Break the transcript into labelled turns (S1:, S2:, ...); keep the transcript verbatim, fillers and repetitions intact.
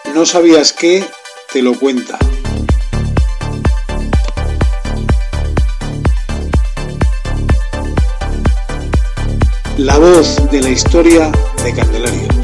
S1: No sabías qué, te lo cuenta. La voz de la historia de Candelaria.